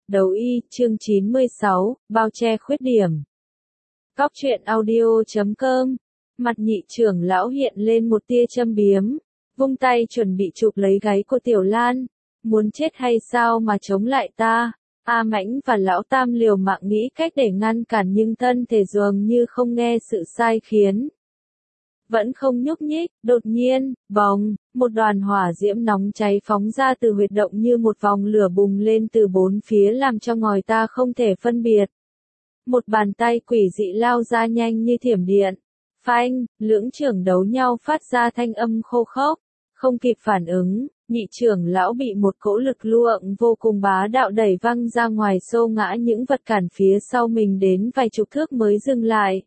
Đấu y, chương 96, bao che khuyết điểm. Cóc truyện audio.com. Mặt nhị trưởng lão hiện lên một tia châm biếm, vung tay chuẩn bị chụp lấy gáy của Tiểu Lan. Muốn chết hay sao mà chống lại ta? A Mãnh và lão Tam liều mạng nghĩ cách để ngăn cản nhưng thân thể dường như không nghe sự sai khiến. Vẫn không nhúc nhích, đột nhiên, bồng, một đoàn hỏa diễm nóng cháy phóng ra từ huyệt động như một vòng lửa bùng lên từ bốn phía làm cho người ta không thể phân biệt. Một bàn tay quỷ dị lao ra nhanh như thiểm điện. Phanh, lưỡng trưởng đấu nhau phát ra thanh âm khô khốc. Không kịp phản ứng, nhị trưởng lão bị một cỗ lực lượng vô cùng bá đạo đẩy văng ra ngoài xô ngã những vật cản phía sau mình đến vài chục thước mới dừng lại.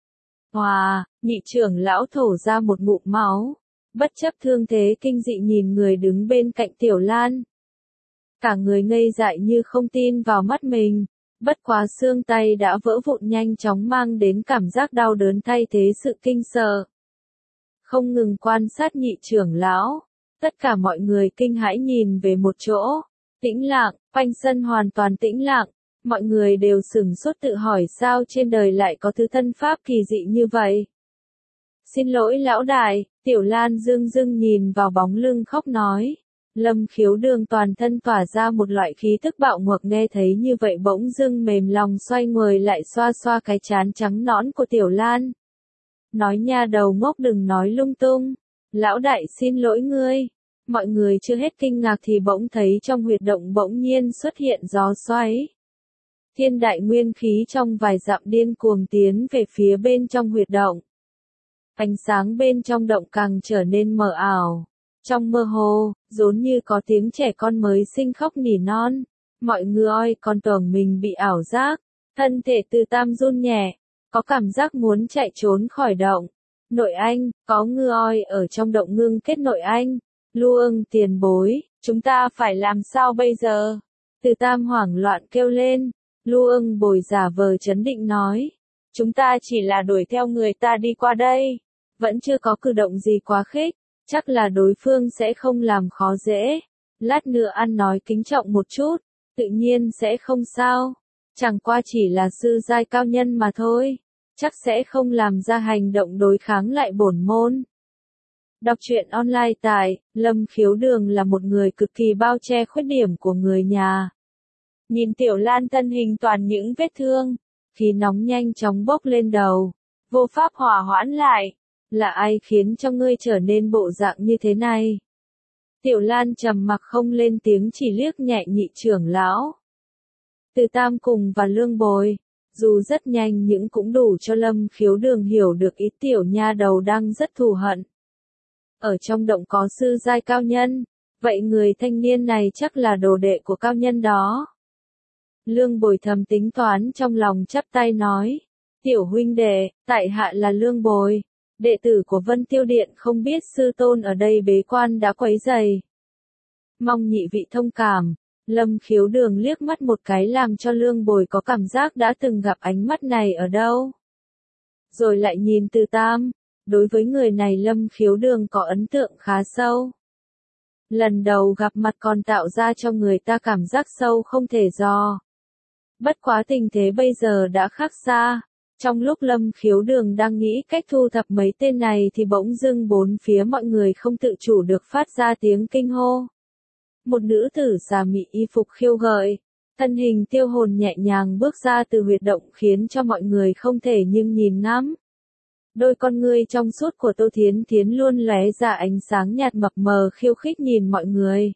Hòa, nhị trưởng lão thổ ra một ngụm máu, bất chấp thương thế kinh dị nhìn người đứng bên cạnh Tiểu Lan. Cả người ngây dại như không tin vào mắt mình, bất quá xương tay đã vỡ vụn nhanh chóng mang đến cảm giác đau đớn thay thế sự kinh sợ. Không ngừng quan sát nhị trưởng lão, tất cả mọi người kinh hãi nhìn về một chỗ, tĩnh lặng, quanh sân hoàn toàn tĩnh lặng. Mọi người đều sửng sốt tự hỏi sao trên đời lại có thứ thân pháp kỳ dị như vậy. Xin lỗi lão đại, Tiểu Lan dưng dưng nhìn vào bóng lưng khóc nói. Lâm Khiếu Đường toàn thân tỏa ra một loại khí tức bạo ngược nghe thấy như vậy bỗng dưng mềm lòng xoay người lại xoa xoa cái trán trắng nõn của Tiểu Lan. Nói nha đầu ngốc đừng nói lung tung, lão đại xin lỗi ngươi. Mọi người chưa hết kinh ngạc thì bỗng thấy trong huyệt động bỗng nhiên xuất hiện gió xoáy. Thiên đại nguyên khí trong vài dặm điên cuồng tiến về phía bên trong huyệt động. Ánh sáng bên trong động càng trở nên mờ ảo. Trong mơ hồ, giống như có tiếng trẻ con mới sinh khóc nỉ non. Mọi người còn tưởng mình bị ảo giác. Thân thể Từ Tam run nhẹ, có cảm giác muốn chạy trốn khỏi động. Nội anh, có người ở trong động ngưng kết nội anh. Luông tiền bối, chúng ta phải làm sao bây giờ? Từ Tam hoảng loạn kêu lên. Luông bồi giả vờ trấn định nói. Chúng ta chỉ là đuổi theo người ta đi qua đây. Vẫn chưa có cử động gì quá khích. Chắc là đối phương sẽ không làm khó dễ. Lát nữa ăn nói kính trọng một chút. Tự nhiên sẽ không sao. Chẳng qua chỉ là sư giai cao nhân mà thôi. Chắc sẽ không làm ra hành động đối kháng lại bổn môn. Đọc truyện online tại Lâm Khiếu Đường là một người cực kỳ bao che khuyết điểm của người nhà. Nhìn Tiểu Lan thân hình toàn những vết thương, khí nóng nhanh chóng bốc lên đầu, vô pháp hòa hoãn lại. Là ai khiến cho ngươi trở nên bộ dạng như thế này? Tiểu Lan trầm mặc không lên tiếng chỉ liếc nhẹ nhị trưởng lão. Từ Tam cùng và Lương Bồi, dù rất nhanh nhưng cũng đủ cho Lâm Khiếu Đường hiểu được ý tiểu nha đầu đang rất thù hận. Ở trong động có sư giai cao nhân, vậy người thanh niên này chắc là đồ đệ của cao nhân đó. Lương Bồi thầm tính toán trong lòng chắp tay nói. Tiểu huynh đệ, tại hạ là Lương Bồi, đệ tử của Vân Tiêu Điện không biết sư tôn ở đây bế quan đã quấy rầy. Mong nhị vị thông cảm. Lâm Khiếu Đường liếc mắt một cái làm cho Lương Bồi có cảm giác đã từng gặp ánh mắt này ở đâu. Rồi lại nhìn Từ Tam, đối với người này Lâm Khiếu Đường có ấn tượng khá sâu. Lần đầu gặp mặt còn tạo ra cho người ta cảm giác sâu không thể dò. Bất quá tình thế bây giờ đã khác xa. Trong lúc Lâm Khiếu Đường đang nghĩ cách thu thập mấy tên này thì bỗng dưng bốn phía mọi người không tự chủ được phát ra tiếng kinh hô. Một nữ tử xà mị y phục khiêu gợi, thân hình tiêu hồn nhẹ nhàng bước ra từ huyệt động khiến cho mọi người không thể nhưng nhìn ngắm. Đôi con ngươi trong suốt của Tô Thiến Thiến luôn lóe ra ánh sáng nhạt mập mờ khiêu khích nhìn mọi người.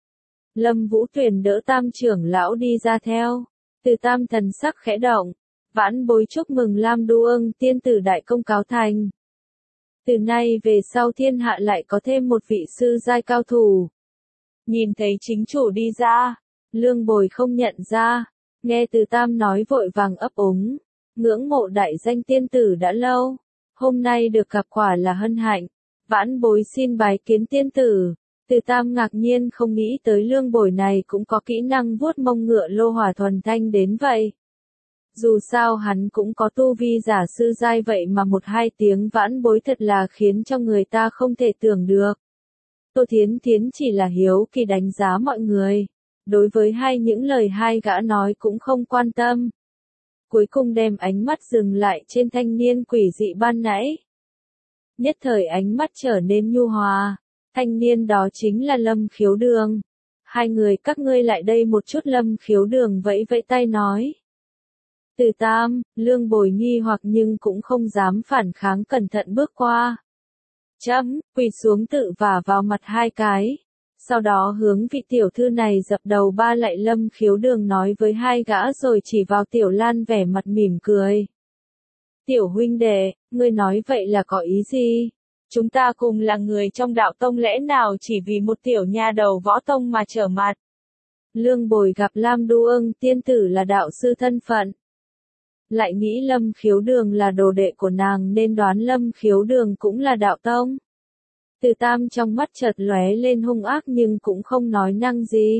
Lâm Vũ Tuyền đỡ Tam trưởng lão đi ra theo. Từ Tam thần sắc khẽ động. Vãn bối chúc mừng Lam Đuông tiên tử đại công cáo thành. Từ nay về sau thiên hạ lại có thêm một vị sư giai cao thủ. Nhìn thấy chính chủ đi ra, Lương Bồi không nhận ra, nghe Từ Tam nói vội vàng ấp úng, ngưỡng mộ đại danh tiên tử đã lâu, hôm nay được gặp quả là hân hạnh, vãn bối xin bái kiến tiên tử. Từ Tam ngạc nhiên không nghĩ tới Lương Bồi này cũng có kỹ năng vuốt mông ngựa lô hỏa thuần thanh đến vậy. Dù sao hắn cũng có tu vi giả sư giai vậy mà một hai tiếng vãn bối thật là khiến cho người ta không thể tưởng được. Tô Thiến Thiến chỉ là hiếu kỳ đánh giá mọi người. đối với những lời hai gã nói cũng không quan tâm. Cuối cùng đem ánh mắt dừng lại trên thanh niên quỷ dị ban nãy. Nhất thời ánh mắt trở nên nhu hòa, thanh niên đó chính là Lâm Khiếu Đường. Hai người các ngươi lại đây một chút. Lâm Khiếu Đường vẫy vẫy tay nói. Từ Tam, Lương Bồi nghi hoặc nhưng cũng không dám phản kháng, cẩn thận bước qua. Chấm, quỳ xuống tự vả vào mặt hai cái. Sau đó hướng vị tiểu thư này dập đầu ba lạy. Lâm Khiếu Đường nói với hai gã rồi chỉ vào Tiểu Lan vẻ mặt mỉm cười. Tiểu huynh đệ, ngươi nói vậy là có ý gì? Chúng ta cùng là người trong đạo tông, lẽ nào chỉ vì một tiểu nha đầu võ tông mà trở mặt? Lương Bồi gặp Lam Đu Ưng tiên tử là đạo sư thân phận. Lại nghĩ Lâm Khiếu Đường là đồ đệ của nàng nên đoán Lâm Khiếu Đường cũng là đạo tông. Từ Tam trong mắt chợt lóe lên hung ác nhưng cũng không nói năng gì.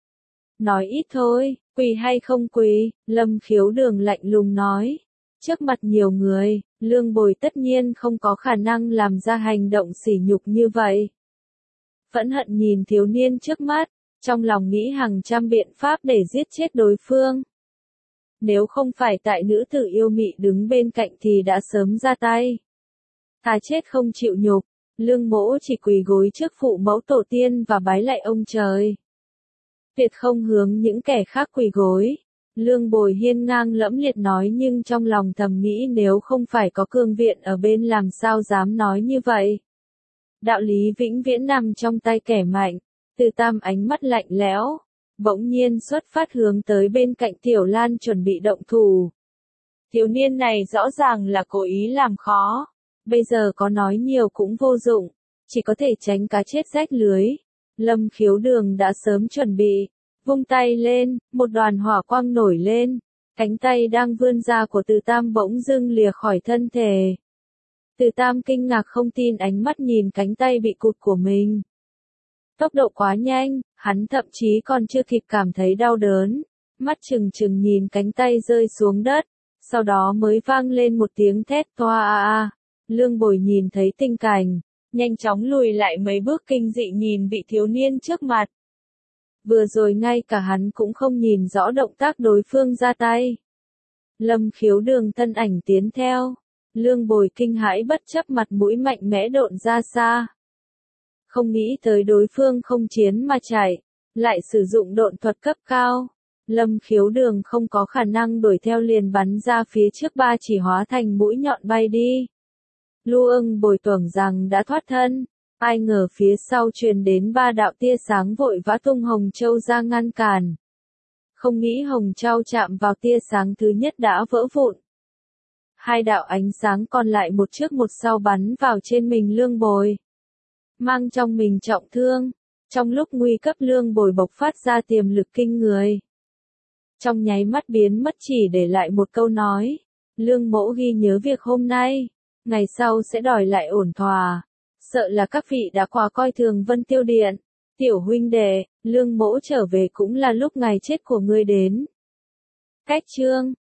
Nói ít thôi, quỳ hay không quỳ, Lâm Khiếu Đường lạnh lùng nói. Trước mặt nhiều người, Lương Bồi tất nhiên không có khả năng làm ra hành động sỉ nhục như vậy. Phẫn hận nhìn thiếu niên trước mắt, trong lòng nghĩ hàng trăm biện pháp để giết chết đối phương. Nếu không phải tại nữ tử yêu mị đứng bên cạnh thì đã sớm ra tay. Thà chết không chịu nhục, Lương Mỗ chỉ quỳ gối trước phụ mẫu tổ tiên và bái lạy ông trời. Tuyệt không hướng những kẻ khác quỳ gối. Lương Bồi hiên ngang lẫm liệt nói nhưng trong lòng thầm nghĩ nếu không phải có cương viện ở bên làm sao dám nói như vậy. Đạo lý vĩnh viễn nằm trong tay kẻ mạnh. Từ Tam ánh mắt lạnh lẽo, bỗng nhiên xuất phát hướng tới bên cạnh Tiểu Lan chuẩn bị động thủ. Thiếu niên này rõ ràng là cố ý làm khó. Bây giờ có nói nhiều cũng vô dụng, chỉ có thể tránh cá chết rách lưới. Lâm Khiếu Đường đã sớm chuẩn bị. Vung tay lên, một đoàn hỏa quang nổi lên, cánh tay đang vươn ra của Từ Tam bỗng dưng lìa khỏi thân thể. Từ Tam kinh ngạc không tin ánh mắt nhìn cánh tay bị cụt của mình. Tốc độ quá nhanh, hắn thậm chí còn chưa kịp cảm thấy đau đớn, mắt trừng trừng nhìn cánh tay rơi xuống đất, sau đó mới vang lên một tiếng thét toa a. Lương Bồi nhìn thấy tình cảnh, nhanh chóng lùi lại mấy bước kinh dị nhìn vị thiếu niên trước mặt. Vừa rồi ngay cả hắn cũng không nhìn rõ động tác đối phương ra tay. Lâm Khiếu Đường thân ảnh tiến theo. Lương Bồi kinh hãi bất chấp mặt mũi mạnh mẽ độn ra xa. Không nghĩ tới đối phương không chiến mà chạy, lại sử dụng độn thuật cấp cao. Lâm Khiếu Đường không có khả năng đuổi theo liền bắn ra phía trước ba chỉ hóa thành mũi nhọn bay đi. Lu Ưng Bồi tưởng rằng đã thoát thân. Ai ngờ phía sau truyền đến ba đạo tia sáng vội vã tung Hồng Châu ra ngăn cản. Không nghĩ Hồng Châu chạm vào tia sáng thứ nhất đã vỡ vụn. Hai đạo ánh sáng còn lại một trước một sau bắn vào trên mình Lương Bồi. Mang trong mình trọng thương. Trong lúc nguy cấp Lương Bồi bộc phát ra tiềm lực kinh người. Trong nháy mắt biến mất chỉ để lại một câu nói. Lương Mỗ ghi nhớ việc hôm nay. Ngày sau sẽ đòi lại ổn thỏa. Sợ là các vị đã quá coi thường Vân Tiêu Điện. Tiểu huynh đệ, Lương Mỗ trở về cũng là lúc ngày chết của ngươi đến. Cách chương